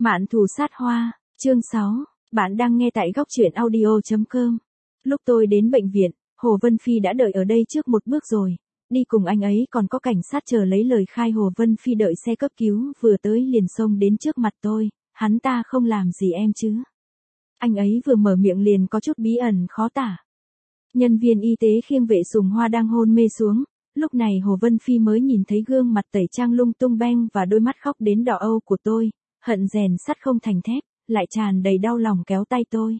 Mạn thù sát hoa, chương 6, bạn đang nghe tại góc truyện audio.com. Lúc tôi đến bệnh viện, Hồ Vân Phi đã đợi ở đây trước một bước rồi. Đi cùng anh ấy còn có cảnh sát chờ lấy lời khai. Hồ Vân Phi đợi xe cấp cứu vừa tới liền xông đến trước mặt tôi, hắn ta không làm gì em chứ. Anh ấy vừa mở miệng liền có chút bí ẩn khó tả. Nhân viên y tế khiêng Vệ Sùng Hoa đang hôn mê xuống. Lúc này Hồ Vân Phi mới nhìn thấy gương mặt tẩy trang lung tung beng và đôi mắt khóc đến đỏ âu của tôi. Hận rèn sắt không thành thép, lại tràn đầy đau lòng kéo tay tôi.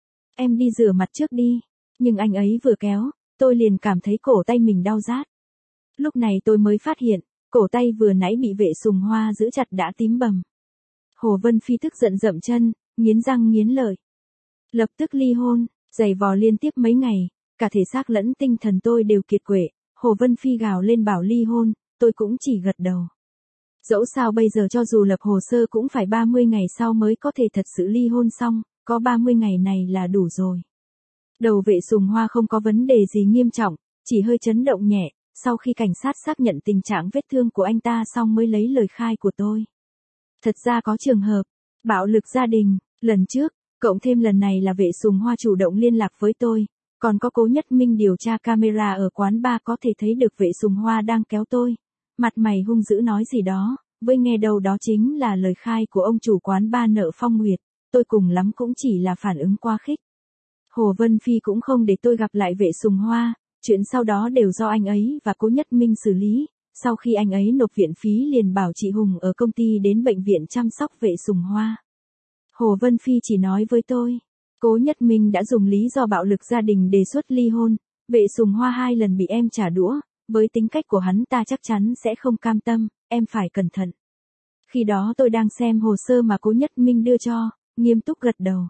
Em đi rửa mặt trước đi. Nhưng anh ấy vừa kéo, tôi liền cảm thấy cổ tay mình đau rát. Lúc này tôi mới phát hiện, cổ tay vừa nãy bị Vệ Sùng Hoa giữ chặt đã tím bầm. Hồ Vân Phi tức giận dậm chân, nghiến răng nghiến lợi. Lập tức ly hôn, giày vò liên tiếp mấy ngày, cả thể xác lẫn tinh thần tôi đều kiệt quệ. Hồ Vân Phi gào lên bảo ly hôn, tôi cũng chỉ gật đầu. Dẫu sao bây giờ cho dù lập hồ sơ cũng phải 30 ngày sau mới có thể thật sự ly hôn xong, có 30 ngày này là đủ rồi. Đầu Vệ Sùng Hoa không có vấn đề gì nghiêm trọng, chỉ hơi chấn động nhẹ, sau khi cảnh sát xác nhận tình trạng vết thương của anh ta xong mới lấy lời khai của tôi. Thật ra có trường hợp, bạo lực gia đình, lần trước, cộng thêm lần này là Vệ Sùng Hoa chủ động liên lạc với tôi, còn có Cố Nhất Minh điều tra camera ở quán bar có thể thấy được Vệ Sùng Hoa đang kéo tôi. Mặt mày hung dữ nói gì đó, với nghe đầu đó chính là lời khai của ông chủ quán bar nợ Phong Nguyệt, tôi cùng lắm cũng chỉ là phản ứng quá khích. Hồ Vân Phi cũng không để tôi gặp lại Vệ Sùng Hoa, chuyện sau đó đều do anh ấy và Cố Nhất Minh xử lý, sau khi anh ấy nộp viện phí liền bảo chị Hùng ở công ty đến bệnh viện chăm sóc Vệ Sùng Hoa. Hồ Vân Phi chỉ nói với tôi, Cố Nhất Minh đã dùng lý do bạo lực gia đình đề xuất ly hôn, Vệ Sùng Hoa 2 lần bị em trả đũa. Với tính cách của hắn ta chắc chắn sẽ không cam tâm, em phải cẩn thận. Khi đó tôi đang xem hồ sơ mà Cố Nhất Minh đưa cho, nghiêm túc gật đầu.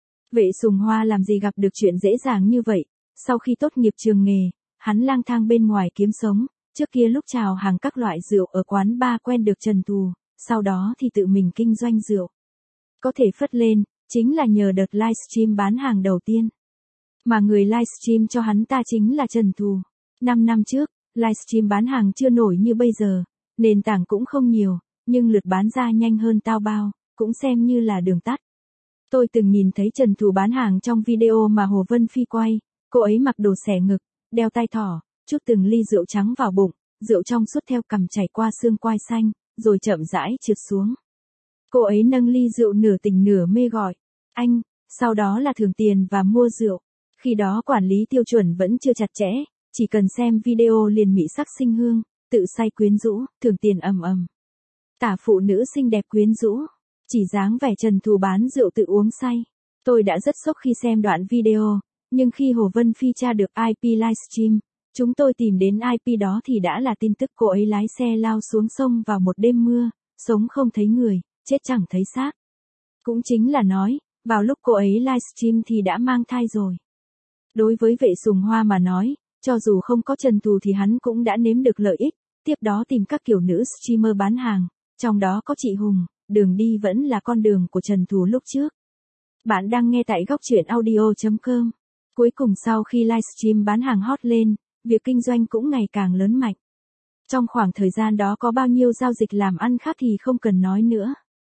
Vệ Sùng Hoa làm gì gặp được chuyện dễ dàng như vậy, sau khi tốt nghiệp trường nghề, hắn lang thang bên ngoài kiếm sống, trước kia lúc chào hàng các loại rượu ở quán bar quen được Trần Thù, sau đó thì tự mình kinh doanh rượu. Có thể phất lên, chính là nhờ đợt livestream bán hàng đầu tiên. Mà người livestream cho hắn ta chính là Trần Thù. 5 năm trước, livestream bán hàng chưa nổi như bây giờ, nền tảng cũng không nhiều, nhưng lượt bán ra nhanh hơn Taobao, cũng xem như là đường tắt. Tôi từng nhìn thấy Trần Thù bán hàng trong video mà Hồ Vân Phi quay, cô ấy mặc đồ xẻ ngực, đeo tai thỏ, trút từng ly rượu trắng vào bụng, rượu trong suốt theo cằm chảy qua xương quai xanh, rồi chậm rãi trượt xuống. Cô ấy nâng ly rượu nửa tỉnh nửa mê gọi, anh, sau đó là thưởng tiền và mua rượu. Khi đó quản lý tiêu chuẩn vẫn chưa chặt chẽ. Chỉ cần xem video liền mỹ sắc sinh hương, tự say quyến rũ, thưởng tiền ầm ầm. Tả phụ nữ xinh đẹp quyến rũ, chỉ dáng vẻ Trần Thù bán rượu tự uống say. Tôi đã rất sốc khi xem đoạn video, nhưng khi Hồ Vân Phi tra được IP livestream, chúng tôi tìm đến IP đó thì đã là tin tức cô ấy lái xe lao xuống sông vào một đêm mưa, sống không thấy người, chết chẳng thấy xác. Cũng chính là nói, vào lúc cô ấy livestream thì đã mang thai rồi. Đối với Vệ Sùng Hoa mà nói, cho dù không có Trần Thù thì hắn cũng đã nếm được lợi ích, tiếp đó tìm các kiểu nữ streamer bán hàng, trong đó có chị Hùng, đường đi vẫn là con đường của Trần Thù lúc trước. Bạn đang nghe tại góc truyện audio.com. Cuối cùng sau khi livestream bán hàng hot lên, việc kinh doanh cũng ngày càng lớn mạnh. Trong khoảng thời gian đó có bao nhiêu giao dịch làm ăn khác thì không cần nói nữa.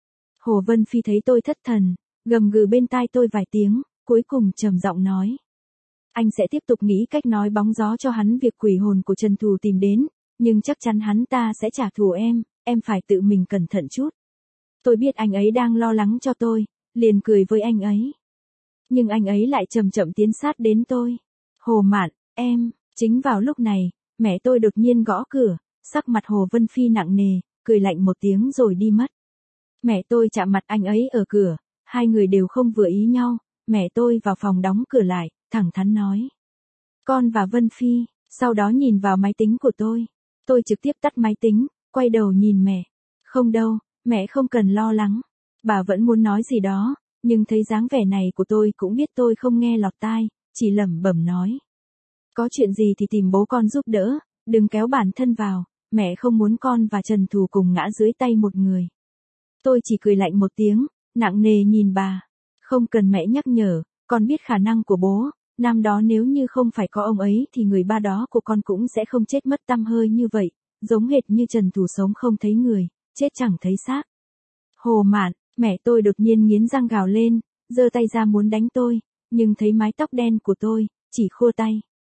Hồ Vân Phi thấy tôi thất thần, gầm gừ bên tai tôi vài tiếng, cuối cùng trầm giọng nói. Anh sẽ tiếp tục nghĩ cách nói bóng gió cho hắn việc quỷ hồn của Trần Thù tìm đến, nhưng chắc chắn hắn ta sẽ trả thù em phải tự mình cẩn thận chút. Tôi biết anh ấy đang lo lắng cho tôi, liền cười với anh ấy. Nhưng anh ấy lại chậm chậm tiến sát đến tôi. Hồ Mạn, em, chính vào lúc này, mẹ tôi đột nhiên gõ cửa, sắc mặt Hồ Vân Phi nặng nề, cười lạnh một tiếng rồi đi mất. Mẹ tôi chạm mặt anh ấy ở cửa, hai người đều không vừa ý nhau, mẹ tôi vào phòng đóng cửa lại. Thẳng thắn nói. Con và Vân Phi, sau đó nhìn vào máy tính của tôi. Tôi trực tiếp tắt máy tính, quay đầu nhìn mẹ. Không đâu, mẹ không cần lo lắng. Bà vẫn muốn nói gì đó, nhưng thấy dáng vẻ này của tôi cũng biết tôi không nghe lọt tai, chỉ lẩm bẩm nói. Có chuyện gì thì tìm bố con giúp đỡ, đừng kéo bản thân vào, mẹ không muốn con và Trần Thù cùng ngã dưới tay một người. Tôi chỉ cười lạnh một tiếng, nặng nề nhìn bà. Không cần mẹ nhắc nhở, con biết khả năng của bố. Năm đó nếu như không phải có ông ấy thì người ba đó của con cũng sẽ không chết mất tăm hơi như vậy, giống hệt như Trần Thù sống không thấy người, chết chẳng thấy xác. Hồ Mạn, Mẹ tôi đột nhiên nghiến răng gào lên, giơ tay ra muốn đánh tôi, nhưng thấy mái tóc đen của tôi, chỉ khua tay.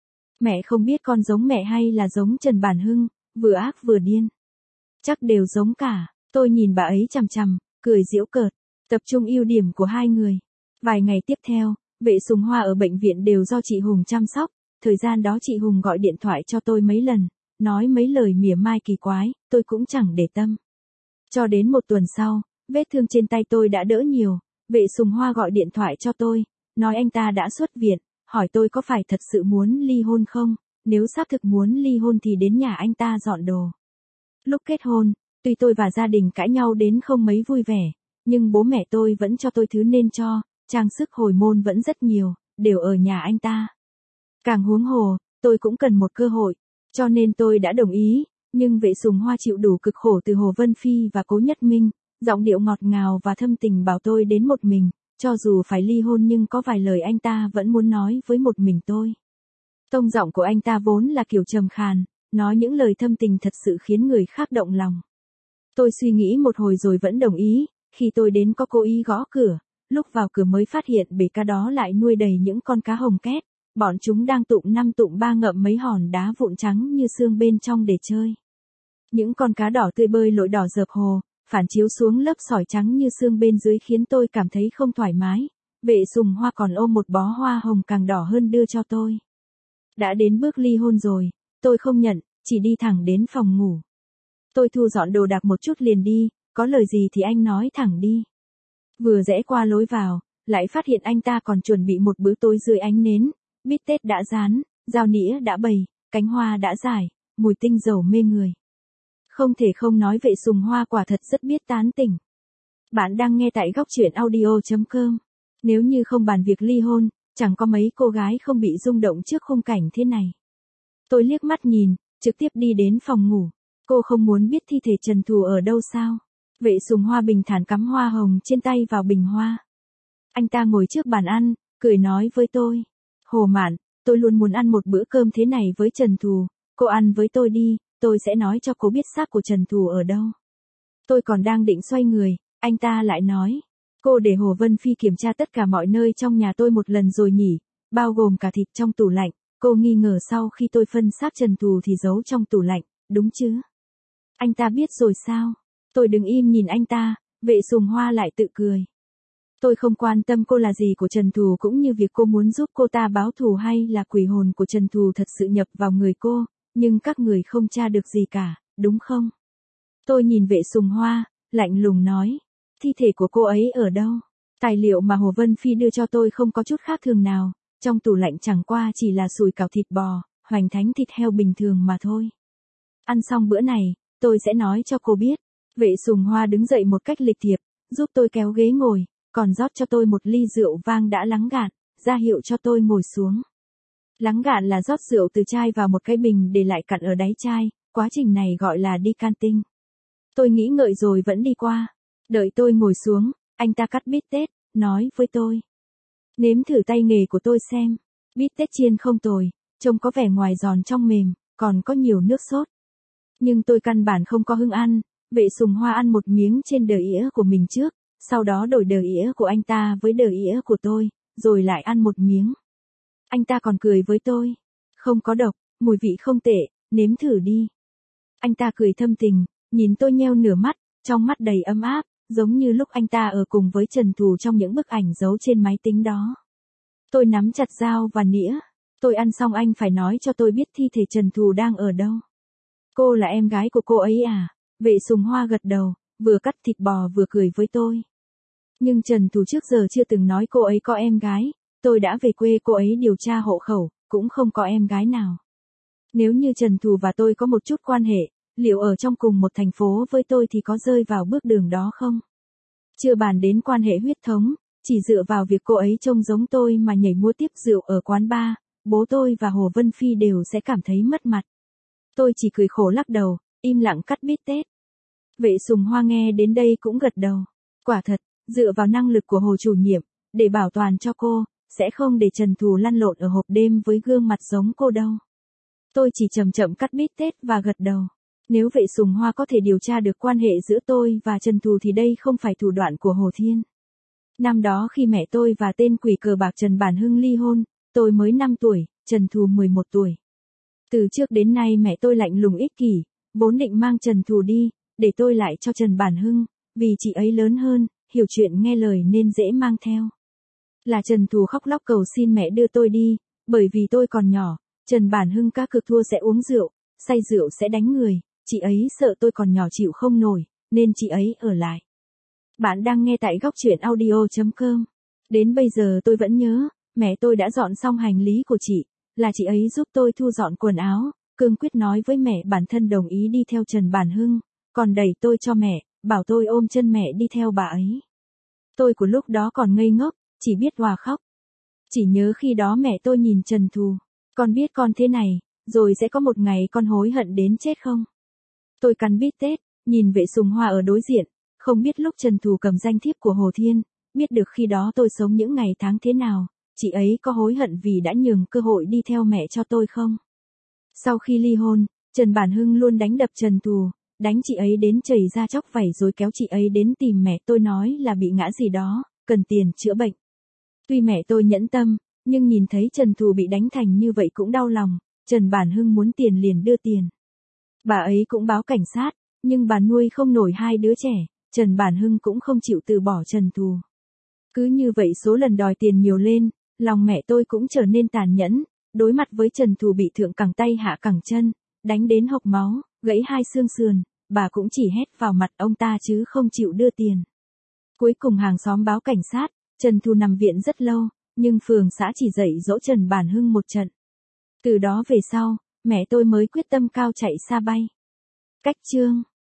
Mẹ không biết con giống mẹ hay là giống Trần Bản Hưng, vừa ác vừa điên. Chắc đều giống cả, tôi nhìn bà ấy chằm chằm, cười giễu cợt, tập trung ưu điểm của hai người. Vài ngày tiếp theo, Vệ Sùng Hoa ở bệnh viện đều do chị Hùng chăm sóc, thời gian đó chị Hùng gọi điện thoại cho tôi mấy lần, nói mấy lời mỉa mai kỳ quái, tôi cũng chẳng để tâm. Cho đến một tuần sau, vết thương trên tay tôi đã đỡ nhiều, Vệ Sùng Hoa gọi điện thoại cho tôi, nói anh ta đã xuất viện, hỏi tôi có phải thật sự muốn ly hôn không, nếu xác thực muốn ly hôn thì đến nhà anh ta dọn đồ. Lúc kết hôn, tuy tôi và gia đình cãi nhau đến không mấy vui vẻ, nhưng bố mẹ tôi vẫn cho tôi thứ nên cho, trang sức hồi môn vẫn rất nhiều, đều ở nhà anh ta. Càng huống hồ, tôi cũng cần một cơ hội, cho nên tôi đã đồng ý, nhưng Vệ Sùng Hoa chịu đủ cực khổ từ Hồ Vân Phi và Cố Nhất Minh, giọng điệu ngọt ngào và thâm tình bảo tôi đến một mình, cho dù phải ly hôn nhưng có vài lời anh ta vẫn muốn nói với một mình tôi. Tông giọng của anh ta vốn là kiểu trầm khàn, nói những lời thâm tình thật sự khiến người khác động lòng. Tôi suy nghĩ một hồi rồi vẫn đồng ý, khi tôi đến có cố ý gõ cửa, lúc vào cửa mới phát hiện bể cá đó lại nuôi đầy những con cá hồng két, bọn chúng đang tụm năm tụm ba ngậm mấy hòn đá vụn trắng như xương bên trong để chơi. Những con cá đỏ tươi bơi lội đỏ dợp hồ, phản chiếu xuống lớp sỏi trắng như xương bên dưới khiến tôi cảm thấy không thoải mái. Vệ Sùng Hoa còn ôm một bó hoa hồng càng đỏ hơn đưa cho tôi. Đã đến bước ly hôn rồi, tôi không nhận, chỉ đi thẳng đến phòng ngủ. Tôi thu dọn đồ đạc một chút liền đi, có lời gì thì anh nói thẳng đi. Vừa rẽ qua lối vào, lại phát hiện anh ta còn chuẩn bị một bữa tối dưới ánh nến, bít tết đã rán, dao nĩa đã bày, cánh hoa đã rải, mùi tinh dầu mê người. Không thể không nói Vệ Sùng Hoa quả thật rất biết tán tỉnh. Bạn đang nghe tại góc truyện audio.com. Nếu như không bàn việc ly hôn, chẳng có mấy cô gái không bị rung động trước khung cảnh thế này. Tôi liếc mắt nhìn, trực tiếp đi đến phòng ngủ. Cô không muốn biết thi thể Trần Thù ở đâu sao? Vệ Sùng Hoa bình thản cắm hoa hồng trên tay vào bình hoa. Anh ta ngồi trước bàn ăn, cười nói với tôi. Hồ Mạn, tôi luôn muốn ăn một bữa cơm thế này với Trần Thù, cô ăn với tôi đi, tôi sẽ nói cho cô biết xác của Trần Thù ở đâu. Tôi còn đang định xoay người, anh ta lại nói. Cô để Hồ Vân Phi kiểm tra tất cả mọi nơi trong nhà tôi một lần rồi nhỉ, bao gồm cả thịt trong tủ lạnh, cô nghi ngờ sau khi tôi phân xác Trần Thù thì giấu trong tủ lạnh, đúng chứ? Anh ta biết rồi sao? Tôi đứng im nhìn anh ta, Vệ Sùng Hoa lại tự cười. Tôi không quan tâm cô là gì của Trần Thù cũng như việc cô muốn giúp cô ta báo thù hay là quỷ hồn của Trần Thù thật sự nhập vào người cô, nhưng các người không tra được gì cả, đúng không? Tôi nhìn Vệ Sùng Hoa, lạnh lùng nói. Thi thể của cô ấy ở đâu? Tài liệu mà Hồ Vân Phi đưa cho tôi không có chút khác thường nào, trong tủ lạnh chẳng qua chỉ là sùi cảo thịt bò, hoành thánh thịt heo bình thường mà thôi. Ăn xong bữa này, tôi sẽ nói cho cô biết. Vệ Sùng Hoa đứng dậy một cách lịch thiệp, giúp tôi kéo ghế ngồi, còn rót cho tôi một ly rượu vang đã lắng gạn, ra hiệu cho tôi ngồi xuống. Lắng gạn là rót rượu từ chai vào một cái bình để lại cặn ở đáy chai, quá trình này gọi là decanting. Tôi nghĩ ngợi rồi vẫn đi qua. Đợi tôi ngồi xuống, anh ta cắt bít tết, nói với tôi. Nếm thử tay nghề của tôi xem. Bít tết chiên không tồi, trông có vẻ ngoài giòn trong mềm, còn có nhiều nước sốt. Nhưng tôi căn bản không có hứng ăn, Vệ Sùng Hoa ăn một miếng trên đờ ĩa của mình trước, sau đó đổi đờ ĩa của anh ta với đờ ĩa của tôi, rồi lại ăn một miếng. Anh ta còn cười với tôi. Không có độc, mùi vị không tệ, nếm thử đi. Anh ta cười thâm tình, nhìn tôi nheo nửa mắt, trong mắt đầy ấm áp, giống như lúc anh ta ở cùng với Trần Thù trong những bức ảnh giấu trên máy tính đó. Tôi nắm chặt dao và nĩa. Tôi ăn xong anh phải nói cho tôi biết thi thể Trần Thù đang ở đâu. Cô là em gái của cô ấy à? Vệ Sùng Hoa gật đầu, vừa cắt thịt bò vừa cười với tôi. Nhưng Trần Thù trước giờ chưa từng nói cô ấy có em gái, tôi đã về quê cô ấy điều tra hộ khẩu, cũng không có em gái nào. Nếu như Trần Thù và tôi có một chút quan hệ, liệu ở trong cùng một thành phố với tôi thì có rơi vào bước đường đó không? Chưa bàn đến quan hệ huyết thống, chỉ dựa vào việc cô ấy trông giống tôi mà nhảy múa tiếp rượu ở quán bar, bố tôi và Hồ Vân Phi đều sẽ cảm thấy mất mặt. Tôi chỉ cười khổ lắc đầu, im lặng cắt bít tết. Vệ Sùng Hoa nghe đến đây cũng gật đầu. Quả thật, dựa vào năng lực của Hồ chủ nhiệm, để bảo toàn cho cô, sẽ không để Trần Thù lăn lộn ở hộp đêm với gương mặt giống cô đâu. Tôi chỉ chậm chậm cắt bít tết và gật đầu. Nếu vệ Sùng Hoa có thể điều tra được quan hệ giữa tôi và Trần Thù thì đây không phải thủ đoạn của Hồ Thiên. Năm đó khi mẹ tôi và tên quỷ cờ bạc Trần Bản Hưng ly hôn, tôi mới 5 tuổi, Trần Thù 11 tuổi. Từ trước đến nay mẹ tôi lạnh lùng ích kỷ, vốn định mang Trần Thù đi, để tôi lại cho Trần Bản Hưng, vì chị ấy lớn hơn, hiểu chuyện nghe lời nên dễ mang theo. Là Trần Thù khóc lóc cầu xin mẹ đưa tôi đi, bởi vì tôi còn nhỏ, Trần Bản Hưng cá cược thua sẽ uống rượu, say rượu sẽ đánh người, chị ấy sợ tôi còn nhỏ chịu không nổi, nên chị ấy ở lại. Bạn đang nghe tại góc truyện audio.com. Đến bây giờ tôi vẫn nhớ, mẹ tôi đã dọn xong hành lý của chị, là chị ấy giúp tôi thu dọn quần áo, cương quyết nói với mẹ bản thân đồng ý đi theo Trần Bản Hưng, còn đẩy tôi cho mẹ, bảo tôi ôm chân mẹ đi theo bà ấy. Tôi của lúc đó còn ngây ngốc, chỉ biết òa khóc. Chỉ nhớ khi đó mẹ tôi nhìn Trần Thù, con biết con thế này, rồi sẽ có một ngày con hối hận đến chết không? Tôi cắn bít tết, nhìn vệ Sùng Hoa ở đối diện, không biết lúc Trần Thù cầm danh thiếp của Hồ Thiên, biết được khi đó tôi sống những ngày tháng thế nào, chị ấy có hối hận vì đã nhường cơ hội đi theo mẹ cho tôi không? Sau khi ly hôn, Trần Bản Hưng luôn đánh đập Trần Thù, đánh chị ấy đến chảy ra chóc vảy rồi kéo chị ấy đến tìm mẹ tôi nói là bị ngã gì đó, cần tiền chữa bệnh. Tuy mẹ tôi nhẫn tâm, nhưng nhìn thấy Trần Thù bị đánh thành như vậy cũng đau lòng, Trần Bản Hưng muốn tiền liền đưa tiền. Bà ấy cũng báo cảnh sát, nhưng bà nuôi không nổi hai đứa trẻ, Trần Bản Hưng cũng không chịu từ bỏ Trần Thù. Cứ như vậy số lần đòi tiền nhiều lên, lòng mẹ tôi cũng trở nên tàn nhẫn, đối mặt với Trần Thù bị thượng cẳng tay hạ cẳng chân, đánh đến hộc máu, gãy hai xương sườn, bà cũng chỉ hét vào mặt ông ta chứ không chịu đưa tiền. Cuối cùng hàng xóm báo cảnh sát, Trần Thù nằm viện rất lâu, nhưng phường xã chỉ dạy dỗ Trần Bản Hưng một trận. Từ đó về sau, mẹ tôi mới quyết tâm cao chạy xa bay. Cách chương